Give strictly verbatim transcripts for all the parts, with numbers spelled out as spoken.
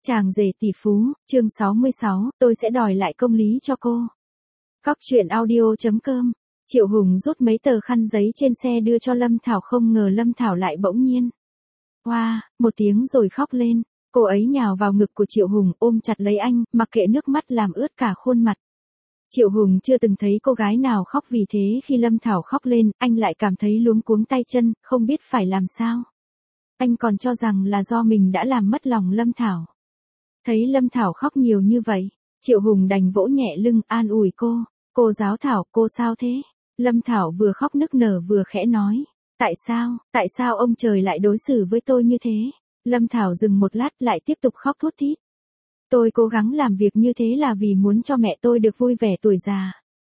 Chàng rể tỷ phú, chương sáu mươi sáu, tôi sẽ đòi lại công lý cho cô. Cóc truyện audio chấm com. Triệu Hùng rút mấy tờ khăn giấy trên xe đưa cho Lâm Thảo, không ngờ Lâm Thảo lại bỗng nhiên. Hoa, wow, một tiếng rồi khóc lên. Cô ấy nhào vào ngực của Triệu Hùng, ôm chặt lấy anh, mặc kệ nước mắt làm ướt cả khuôn mặt. Triệu Hùng chưa từng thấy cô gái nào khóc, vì thế khi Lâm Thảo khóc lên, anh lại cảm thấy luống cuống tay chân, không biết phải làm sao. Anh còn cho rằng là do mình đã làm mất lòng Lâm Thảo. Thấy Lâm Thảo khóc nhiều như vậy, Triệu Hùng đành vỗ nhẹ lưng, an ủi cô. Cô giáo Thảo, cô sao thế? Lâm Thảo vừa khóc nức nở vừa khẽ nói. Tại sao, tại sao ông trời lại đối xử với tôi như thế? Lâm Thảo dừng một lát lại tiếp tục khóc thút thít. Tôi cố gắng làm việc như thế là vì muốn cho mẹ tôi được vui vẻ tuổi già.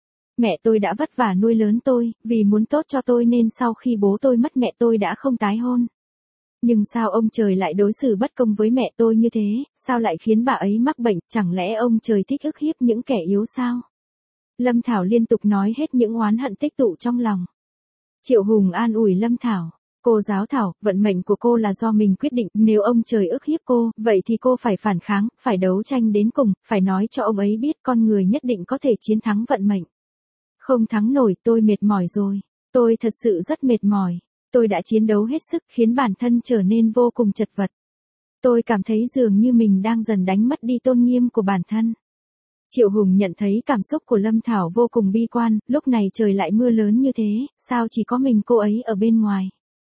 Mẹ tôi đã vất vả nuôi lớn tôi, vì muốn tốt cho tôi nên sau khi bố tôi mất mẹ tôi đã không tái hôn. Nhưng sao ông trời lại đối xử bất công với mẹ tôi như thế, sao lại khiến bà ấy mắc bệnh, chẳng lẽ ông trời thích ức hiếp những kẻ yếu sao? Lâm Thảo liên tục nói hết những oán hận tích tụ trong lòng. Triệu Hùng an ủi Lâm Thảo. Cô giáo Thảo, vận mệnh của cô là do mình quyết định, nếu ông trời ức hiếp cô, vậy thì cô phải phản kháng, phải đấu tranh đến cùng, phải nói cho ông ấy biết con người nhất định có thể chiến thắng vận mệnh. Không thắng nổi, tôi mệt mỏi rồi. Tôi thật sự rất mệt mỏi. Tôi đã chiến đấu hết sức khiến bản thân trở nên vô cùng chật vật. Tôi cảm thấy dường như mình đang dần đánh mất đi tôn nghiêm của bản thân. Triệu Hùng nhận thấy cảm xúc của Lâm Thảo vô cùng bi quan, lúc này trời lại mưa lớn như thế, sao chỉ có mình cô ấy ở bên ngoài.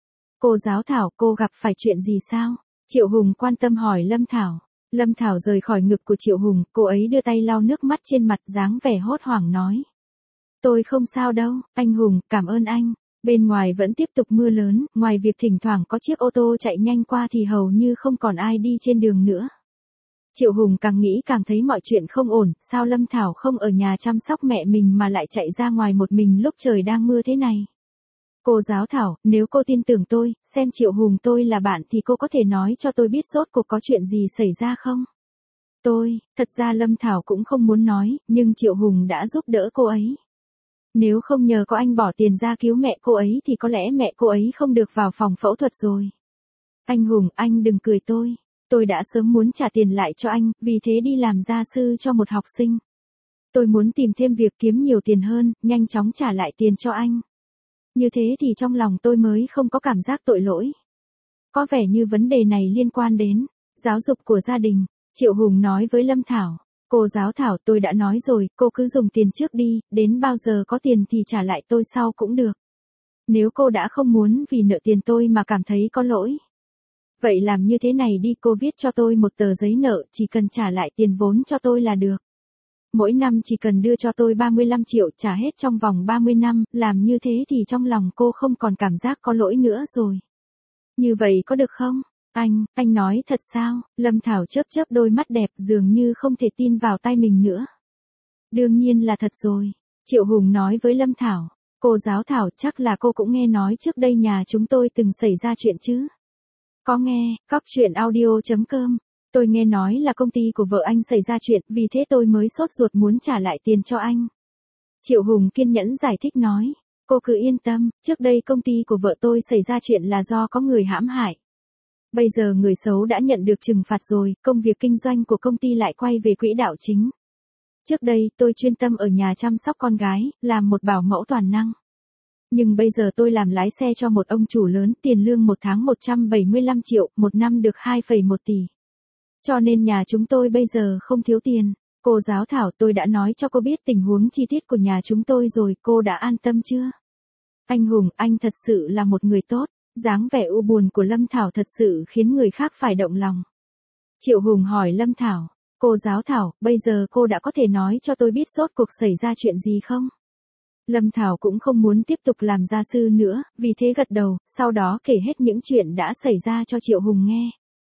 Cô giáo Thảo, cô gặp phải chuyện gì sao? Triệu Hùng quan tâm hỏi Lâm Thảo. Lâm Thảo rời khỏi ngực của Triệu Hùng, cô ấy đưa tay lau nước mắt trên mặt, dáng vẻ hốt hoảng nói. Tôi không sao đâu, anh Hùng, cảm ơn anh. Bên ngoài vẫn tiếp tục mưa lớn, ngoài việc thỉnh thoảng có chiếc ô tô chạy nhanh qua thì hầu như không còn ai đi trên đường nữa. Triệu Hùng càng nghĩ càng thấy mọi chuyện không ổn, sao Lâm Thảo không ở nhà chăm sóc mẹ mình mà lại chạy ra ngoài một mình lúc trời đang mưa thế này. Cô giáo Thảo, nếu cô tin tưởng tôi, xem Triệu Hùng tôi là bạn thì cô có thể nói cho tôi biết rốt cuộc có chuyện gì xảy ra không? Tôi, thật ra Lâm Thảo cũng không muốn nói, nhưng Triệu Hùng đã giúp đỡ cô ấy. Nếu không nhờ có anh bỏ tiền ra cứu mẹ cô ấy thì có lẽ mẹ cô ấy không được vào phòng phẫu thuật rồi. Anh Hùng, anh đừng cười tôi. Tôi đã sớm muốn trả tiền lại cho anh, vì thế đi làm gia sư cho một học sinh. Tôi muốn tìm thêm việc kiếm nhiều tiền hơn, nhanh chóng trả lại tiền cho anh. Như thế thì trong lòng tôi mới không có cảm giác tội lỗi. Có vẻ như vấn đề này liên quan đến giáo dục của gia đình. Triệu Hùng nói với Lâm Thảo. Cô giáo Thảo, tôi đã nói rồi, cô cứ dùng tiền trước đi, đến bao giờ có tiền thì trả lại tôi sau cũng được. Nếu cô đã không muốn vì nợ tiền tôi mà cảm thấy có lỗi. Vậy làm như thế này đi, cô viết cho tôi một tờ giấy nợ, chỉ cần trả lại tiền vốn cho tôi là được. Mỗi năm chỉ cần đưa cho tôi ba mươi lăm triệu, trả hết trong vòng ba mươi năm, làm như thế thì trong lòng cô không còn cảm giác có lỗi nữa rồi. Như vậy có được không? Anh, anh nói thật sao? Lâm Thảo chớp chớp đôi mắt đẹp, dường như không thể tin vào tai mình nữa. Đương nhiên là thật rồi. Triệu Hùng nói với Lâm Thảo. Cô giáo Thảo, chắc là cô cũng nghe nói trước đây nhà chúng tôi từng xảy ra chuyện chứ? Có nghe, cóc truyện audio chấm com. Tôi nghe nói là công ty của vợ anh xảy ra chuyện, vì thế tôi mới sốt ruột muốn trả lại tiền cho anh. Triệu Hùng kiên nhẫn giải thích nói. Cô cứ yên tâm, trước đây công ty của vợ tôi xảy ra chuyện là do có người hãm hại. Bây giờ người xấu đã nhận được trừng phạt rồi, công việc kinh doanh của công ty lại quay về quỹ đạo chính. Trước đây, tôi chuyên tâm ở nhà chăm sóc con gái, làm một bảo mẫu toàn năng. Nhưng bây giờ tôi làm lái xe cho một ông chủ lớn, tiền lương một tháng một trăm bảy mươi lăm triệu, một năm được hai phẩy một tỷ. Cho nên nhà chúng tôi bây giờ không thiếu tiền. Cô giáo Thảo, tôi đã nói cho cô biết tình huống chi tiết của nhà chúng tôi rồi, cô đã an tâm chưa? Anh Hùng, anh thật sự là một người tốt. Dáng vẻ u buồn của Lâm Thảo thật sự khiến người khác phải động lòng. Triệu Hùng hỏi Lâm Thảo. Cô giáo Thảo, bây giờ cô đã có thể nói cho tôi biết rốt cuộc xảy ra chuyện gì không? Lâm Thảo cũng không muốn tiếp tục làm gia sư nữa, vì thế gật đầu, sau đó kể hết những chuyện đã xảy ra cho Triệu Hùng nghe.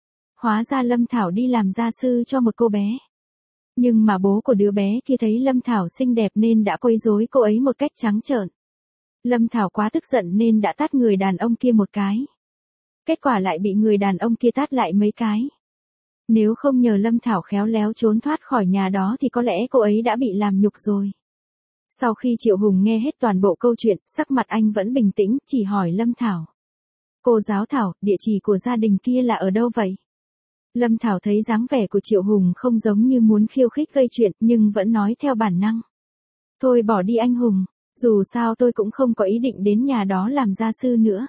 Hóa ra Lâm Thảo đi làm gia sư cho một cô bé. Nhưng mà bố của đứa bé kia thấy Lâm Thảo xinh đẹp nên đã quấy rối cô ấy một cách trắng trợn. Lâm Thảo quá tức giận nên đã tát người đàn ông kia một cái. Kết quả lại bị người đàn ông kia tát lại mấy cái. Nếu không nhờ Lâm Thảo khéo léo trốn thoát khỏi nhà đó thì có lẽ cô ấy đã bị làm nhục rồi. Sau khi Triệu Hùng nghe hết toàn bộ câu chuyện, sắc mặt anh vẫn bình tĩnh, chỉ hỏi Lâm Thảo. Cô giáo Thảo, địa chỉ của gia đình kia là ở đâu vậy? Lâm Thảo thấy dáng vẻ của Triệu Hùng không giống như muốn khiêu khích gây chuyện, nhưng vẫn nói theo bản năng. Thôi bỏ đi anh Hùng, dù sao tôi cũng không có ý định đến nhà đó làm gia sư nữa.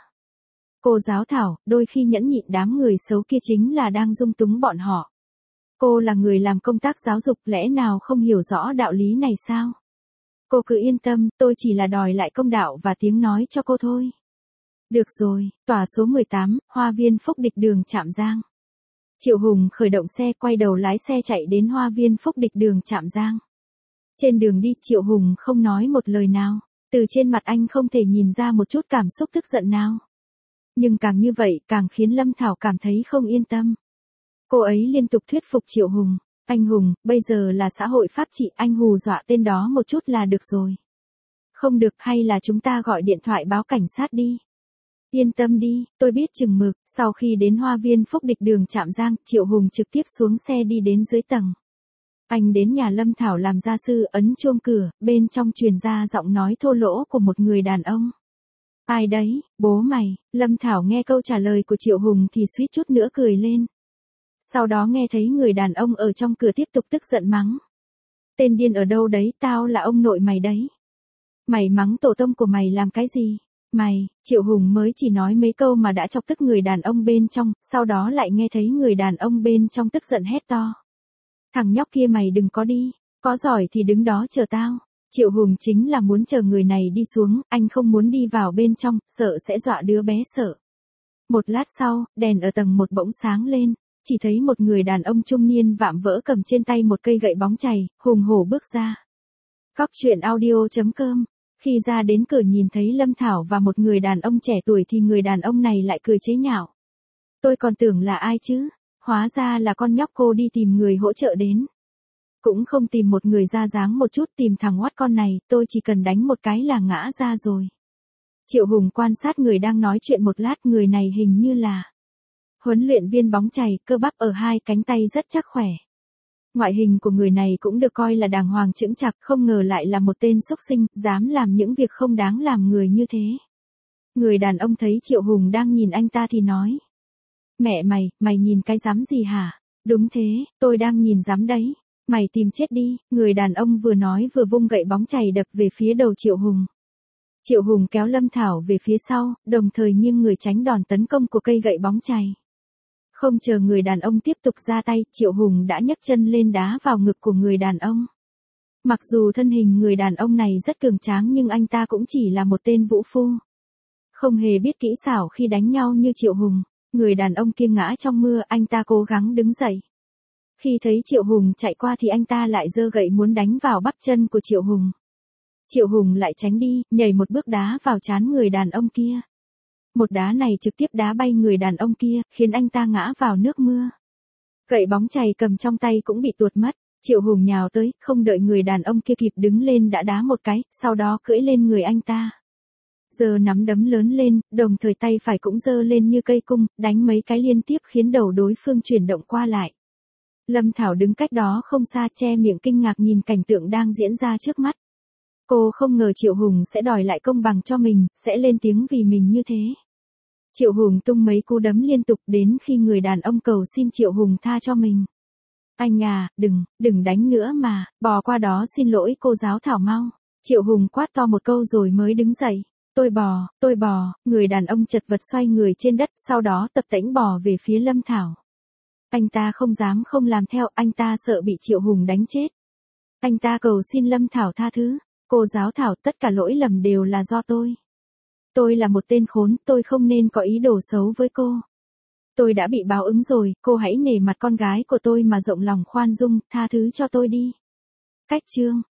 Cô giáo Thảo, đôi khi nhẫn nhịn đám người xấu kia chính là đang dung túng bọn họ. Cô là người làm công tác giáo dục, lẽ nào không hiểu rõ đạo lý này sao? Cô cứ yên tâm, tôi chỉ là đòi lại công đạo và tiếng nói cho cô thôi. Được rồi, tòa số mười tám, Hoa viên Phúc Địch đường Trạm Giang. Triệu Hùng khởi động xe, quay đầu lái xe chạy đến Hoa viên Phúc Địch đường Trạm Giang. Trên đường đi, Triệu Hùng không nói một lời nào, từ trên mặt anh không thể nhìn ra một chút cảm xúc tức giận nào. Nhưng càng như vậy, càng khiến Lâm Thảo cảm thấy không yên tâm. Cô ấy liên tục thuyết phục Triệu Hùng, anh Hùng, bây giờ là xã hội pháp trị, anh hù dọa tên đó một chút là được rồi. Không được, hay là chúng ta gọi điện thoại báo cảnh sát đi. Yên tâm đi, tôi biết chừng mực. Sau khi đến Hoa viên Phúc Địch đường Trạm Giang, Triệu Hùng trực tiếp xuống xe đi đến dưới tầng. Anh đến nhà Lâm Thảo làm gia sư, ấn chuông cửa, bên trong truyền ra giọng nói thô lỗ của một người đàn ông. Ai đấy, bố mày? Lâm Thảo nghe câu trả lời của Triệu Hùng thì suýt chút nữa cười lên. Sau đó nghe thấy người đàn ông ở trong cửa tiếp tục tức giận mắng. Tên điên ở đâu đấy, tao là ông nội mày đấy. Mày mắng tổ tông của mày làm cái gì? Mày, Triệu Hùng mới chỉ nói mấy câu mà đã chọc tức người đàn ông bên trong, sau đó lại nghe thấy người đàn ông bên trong tức giận hét to. Thằng nhóc kia mày đừng có đi, có giỏi thì đứng đó chờ tao. Triệu Hùng chính là muốn chờ người này đi xuống, anh không muốn đi vào bên trong, sợ sẽ dọa đứa bé sợ. Một lát sau, đèn ở tầng một bỗng sáng lên, chỉ thấy một người đàn ông trung niên vạm vỡ cầm trên tay một cây gậy bóng chày, hùng hổ bước ra. Cóc truyện audio chấm com. Khi ra đến cửa nhìn thấy Lâm Thảo và một người đàn ông trẻ tuổi thì người đàn ông này lại cười chế nhạo. Tôi còn tưởng là ai chứ, hóa ra là con nhóc cô đi tìm người hỗ trợ đến. Cũng không tìm một người ra dáng một chút, tìm thằng oát con này, tôi chỉ cần đánh một cái là ngã ra rồi. Triệu Hùng quan sát người đang nói chuyện một lát, người này hình như là huấn luyện viên bóng chày, cơ bắp ở hai cánh tay rất chắc khỏe. Ngoại hình của người này cũng được coi là đàng hoàng chững chạc, không ngờ lại là một tên xúc sinh, dám làm những việc không đáng làm người như thế. Người đàn ông thấy Triệu Hùng đang nhìn anh ta thì nói. Mẹ mày, mày nhìn cái rắm gì hả? Đúng thế, tôi đang nhìn rắm đấy. Mày tìm chết đi, người đàn ông vừa nói vừa vung gậy bóng chày đập về phía đầu Triệu Hùng. Triệu Hùng kéo Lâm Thảo về phía sau, đồng thời nghiêng người tránh đòn tấn công của cây gậy bóng chày. Không chờ người đàn ông tiếp tục ra tay, Triệu Hùng đã nhấc chân lên đá vào ngực của người đàn ông. Mặc dù thân hình người đàn ông này rất cường tráng nhưng anh ta cũng chỉ là một tên vũ phu. Không hề biết kỹ xảo khi đánh nhau như Triệu Hùng, người đàn ông kia ngã trong mưa, anh ta cố gắng đứng dậy. Khi thấy Triệu Hùng chạy qua thì anh ta lại giơ gậy muốn đánh vào bắp chân của Triệu Hùng. Triệu Hùng lại tránh đi, nhảy một bước đá vào trán người đàn ông kia. Một đá này trực tiếp đá bay người đàn ông kia, khiến anh ta ngã vào nước mưa. Gậy bóng chày cầm trong tay cũng bị tuột mất, Triệu Hùng nhào tới, không đợi người đàn ông kia kịp đứng lên đã đá một cái, sau đó cưỡi lên người anh ta. Giơ nắm đấm lớn lên, đồng thời tay phải cũng giơ lên như cây cung, đánh mấy cái liên tiếp khiến đầu đối phương chuyển động qua lại. Lâm Thảo đứng cách đó không xa, che miệng kinh ngạc nhìn cảnh tượng đang diễn ra trước mắt. Cô không ngờ Triệu Hùng sẽ đòi lại công bằng cho mình, sẽ lên tiếng vì mình như thế. Triệu Hùng tung mấy cú đấm liên tục đến khi người đàn ông cầu xin Triệu Hùng tha cho mình. Anh à, đừng, đừng đánh nữa mà, bò qua đó xin lỗi cô giáo Thảo mau. Triệu Hùng quát to một câu rồi mới đứng dậy. Tôi bò, tôi bò, người đàn ông chật vật xoay người trên đất, sau đó tập tễnh bò về phía Lâm Thảo. Anh ta không dám không làm theo, anh ta sợ bị Triệu Hùng đánh chết. Anh ta cầu xin Lâm Thảo tha thứ. Cô giáo Thảo, tất cả lỗi lầm đều là do tôi. Tôi là một tên khốn, tôi không nên có ý đồ xấu với cô. Tôi đã bị báo ứng rồi, cô hãy nể mặt con gái của tôi mà rộng lòng khoan dung, tha thứ cho tôi đi. Cách chương